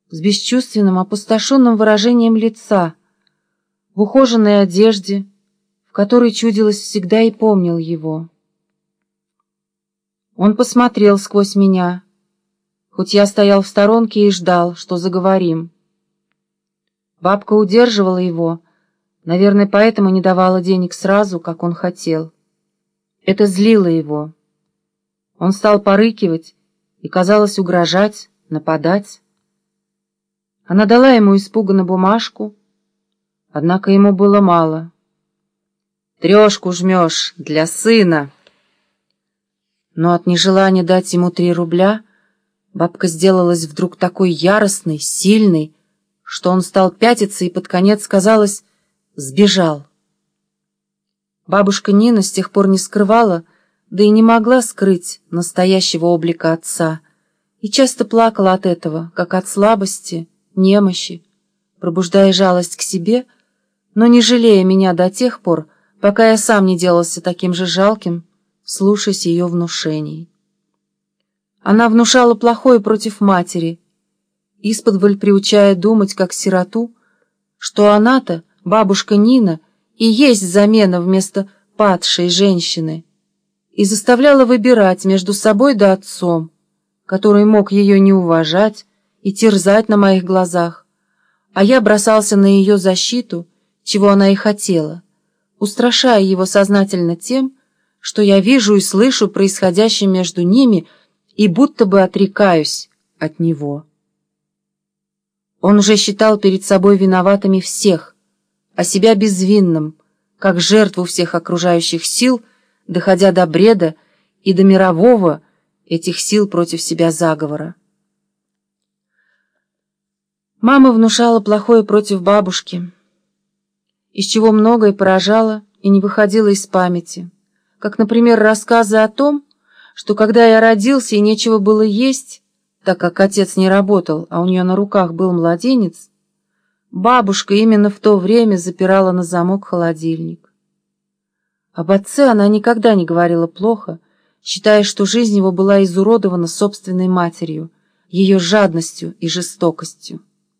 с бесчувственным, опустошенным выражением лица, в ухоженной одежде, в которой, чудилось, всегда и помнил его. Он посмотрел сквозь меня, хоть я стоял в сторонке и ждал, что заговорим. Бабка удерживала его, наверное, поэтому не давала денег сразу, как он хотел. Это злило его. Он стал порыкивать и, казалось, угрожать, нападать. Она дала ему испуганно бумажку, однако ему было мало. «Трешку жмешь для сына!» Но от нежелания дать ему 3 рубля бабка сделалась вдруг такой яростной, сильной, что он стал пятиться и под конец, казалось, сбежал. Бабушка Нина с тех пор не скрывала, да и не могла скрыть настоящего облика отца, и часто плакала от этого, как от слабости, немощи, пробуждая жалость к себе, но не жалея меня до тех пор, пока я сам не делался таким же жалким, слушаясь ее внушений. Она внушала плохое против матери, исподволь приучая думать, как сироту, что она-то, бабушка Нина, и есть замена вместо падшей женщины, и заставляла выбирать между собой да отцом, который мог ее не уважать и терзать на моих глазах, а я бросался на ее защиту, чего она и хотела, устрашая его сознательно тем, что я вижу и слышу происходящее между ними и будто бы отрекаюсь от него. Он уже считал перед собой виноватыми всех, а себя безвинным, как жертву всех окружающих сил, доходя до бреда и до мирового этих сил против себя заговора. Мама внушала плохое против бабушки, из чего многое поражало и не выходило из памяти, как, например, рассказы о том, что когда я родился и нечего было есть, так как отец не работал, а у нее на руках был младенец, бабушка именно в то время запирала на замок холодильник. Об отце она никогда не говорила плохо, считая, что жизнь его была изуродована собственной матерью, ее жадностью и жестокостью.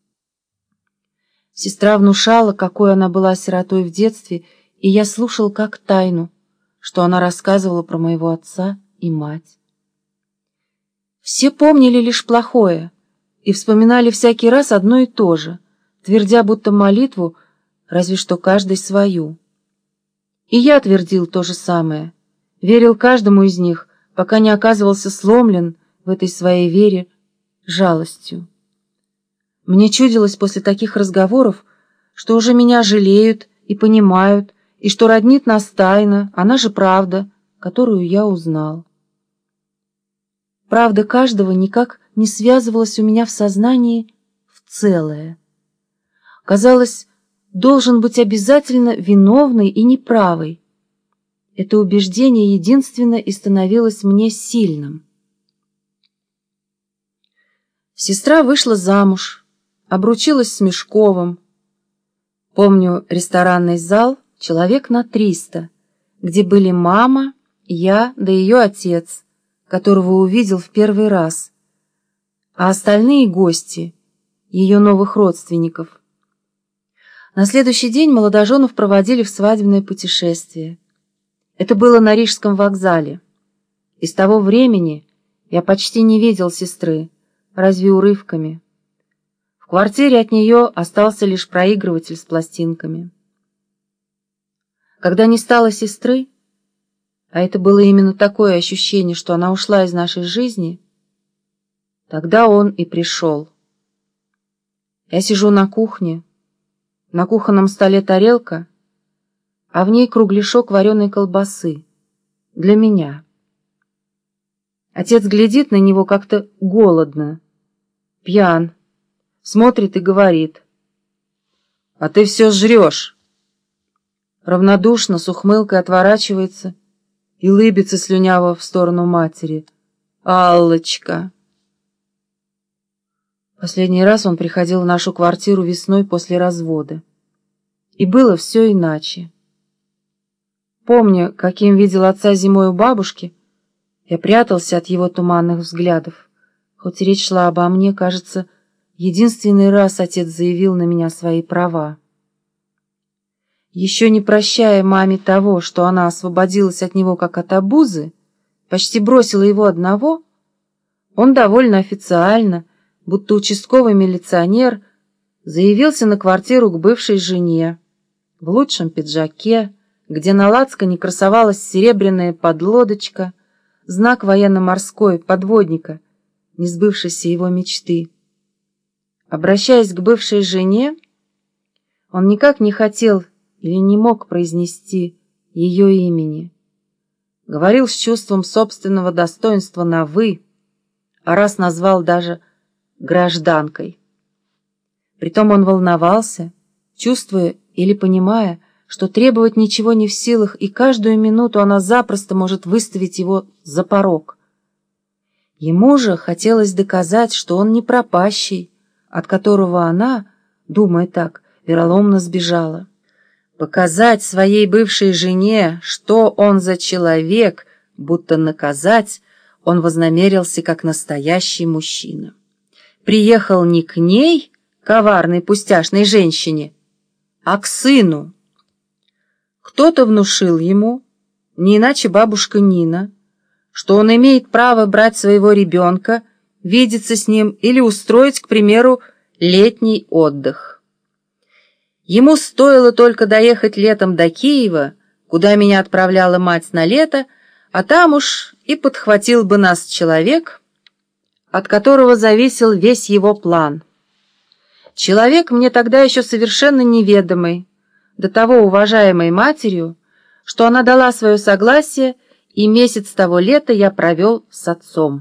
Сестра внушала, какой она была сиротой в детстве, и я слушал как тайну, что она рассказывала про моего отца и мать. Все помнили лишь плохое и вспоминали всякий раз одно и то же, твердя будто молитву, разве что каждый свою. И я твердил то же самое, верил каждому из них, пока не оказывался сломлен в этой своей вере жалостью. Мне чудилось после таких разговоров, что уже меня жалеют и понимают, и что роднит нас тайна, она же правда, которую я узнал. Правда каждого никак не связывалась у меня в сознании в целое. Казалось, должен быть обязательно виновный и неправый. Это убеждение единственно и становилось мне сильным. Сестра вышла замуж, обручилась с Мешковым. Помню ресторанный зал, человек на 300, где были мама, я да ее отец, которого увидел в первый раз, а остальные гости, ее новых родственников. На следующий день молодоженов проводили в свадебное путешествие. Это было на Рижском вокзале. И с того времени я почти не видел сестры, разве урывками. В квартире от нее остался лишь проигрыватель с пластинками. Когда не стало сестры, а это было именно такое ощущение, что она ушла из нашей жизни, тогда он и пришел. Я сижу на кухне, на кухонном столе тарелка, а в ней кругляшок вареной колбасы. Для меня. Отец глядит на него как-то голодно, пьян, смотрит и говорит: «А ты все жрешь!» Равнодушно, с ухмылкой отворачивается и лыбится слюняво в сторону матери. «Аллочка!» Последний раз он приходил в нашу квартиру весной после развода. И было все иначе. Помню, каким видел отца зимой у бабушки, я прятался от его туманных взглядов. Хоть речь шла обо мне, кажется, единственный раз отец заявил на меня свои права. Еще не прощая маме того, что она освободилась от него как от обузы, почти бросила его одного, он довольно официально, будто участковый милиционер, заявился на квартиру к бывшей жене в лучшем пиджаке, где на лацкане красовалась серебряная подлодочка, знак военно-морской подводника, не сбывшейся его мечты. Обращаясь к бывшей жене, он никак не хотел или не мог произнести ее имени. Говорил с чувством собственного достоинства на «вы», а раз назвал даже гражданкой. Притом он волновался, чувствуя или понимая, что требовать ничего не в силах, и каждую минуту она запросто может выставить его за порог. Ему же хотелось доказать, что он не пропащий, от которого она, думая так, вероломно сбежала. Показать своей бывшей жене, что он за человек, будто наказать, он вознамерился как настоящий мужчина. Приехал не к ней, коварной пустяшной женщине, а к сыну. Кто-то внушил ему, не иначе бабушка Нина, что он имеет право брать своего ребенка, видеться с ним или устроить, к примеру, летний отдых. Ему стоило только доехать летом до Киева, куда меня отправляла мать на лето, а там уж и подхватил бы нас человек, от которого зависел весь его план. Человек мне тогда еще совершенно неведомый, до того уважаемой матерью, что она дала свое согласие, и месяц того лета я провел с отцом.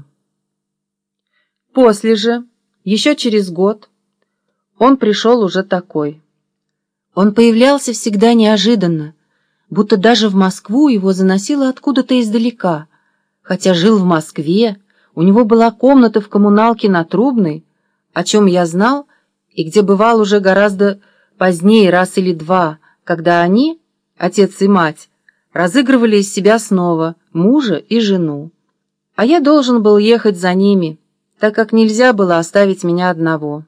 После же, еще через год, он пришел уже такой. Он появлялся всегда неожиданно, будто даже в Москву его заносило откуда-то издалека, хотя жил в Москве, у него была комната в коммуналке на Трубной, о чем я знал, и где бывал уже гораздо позднее, раз или два, когда они, отец и мать, разыгрывали из себя снова мужа и жену. А я должен был ехать за ними, так как нельзя было оставить меня одного.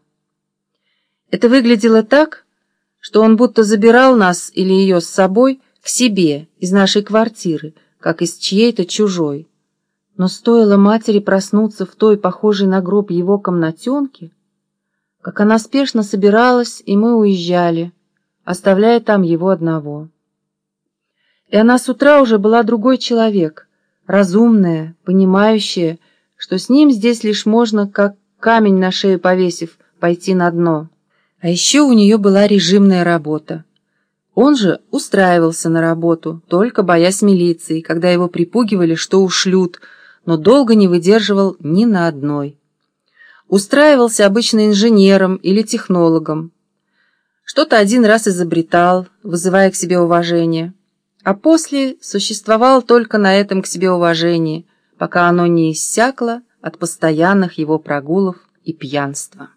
Это выглядело так, что он будто забирал нас или ее с собой к себе из нашей квартиры, как из чьей-то чужой. Но стоило матери проснуться в той, похожей на гроб его комнатенке, как она спешно собиралась, и мы уезжали, оставляя там его одного. И она с утра уже была другой человек, разумная, понимающая, что с ним здесь лишь можно, как камень на шею повесив, пойти на дно. А еще у нее была режимная работа. Он же устраивался на работу, только боясь милиции, когда его припугивали, что ушлют, но долго не выдерживал ни на одной. Устраивался обычно инженером или технологом. Что-то один раз изобретал, вызывая к себе уважение, а после существовал только на этом к себе уважении, пока оно не иссякло от постоянных его прогулов и пьянства.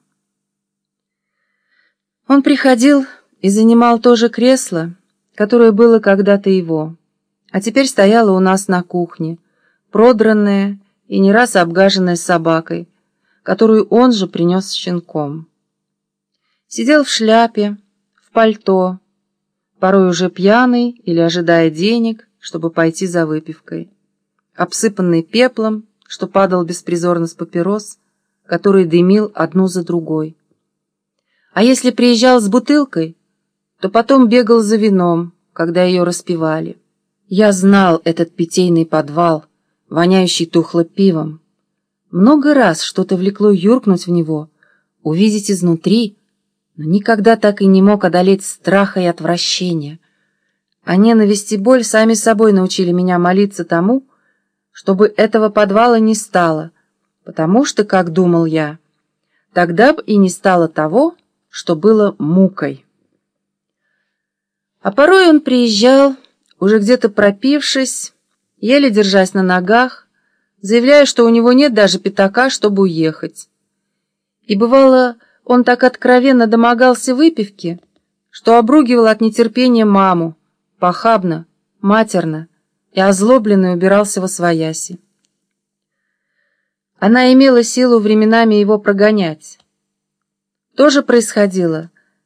Он приходил и занимал то же кресло, которое было когда-то его, а теперь стояло у нас на кухне, продранное и не раз обгаженное собакой, которую он же принес с щенком. Сидел в шляпе, в пальто, порой уже пьяный или ожидая денег, чтобы пойти за выпивкой, обсыпанный пеплом, что падал беспризорно с папирос, который дымил одну за другой. А если приезжал с бутылкой, то потом бегал за вином, когда ее распивали. Я знал этот питейный подвал, воняющий тухло пивом. Много раз что-то влекло юркнуть в него, увидеть изнутри, но никогда так и не мог одолеть страха и отвращения. А ненависть и боль сами собой научили меня молиться тому, чтобы этого подвала не стало, потому что, как думал я, тогда бы и не стало того, что было мукой. А порой он приезжал, уже где-то пропившись, еле держась на ногах, заявляя, что у него нет даже пятака, чтобы уехать. И бывало, он так откровенно домогался выпивки, что обругивал от нетерпения маму, похабно, матерно, и озлобленно убирался восвояси. Она имела силу временами его прогонять. То же происходило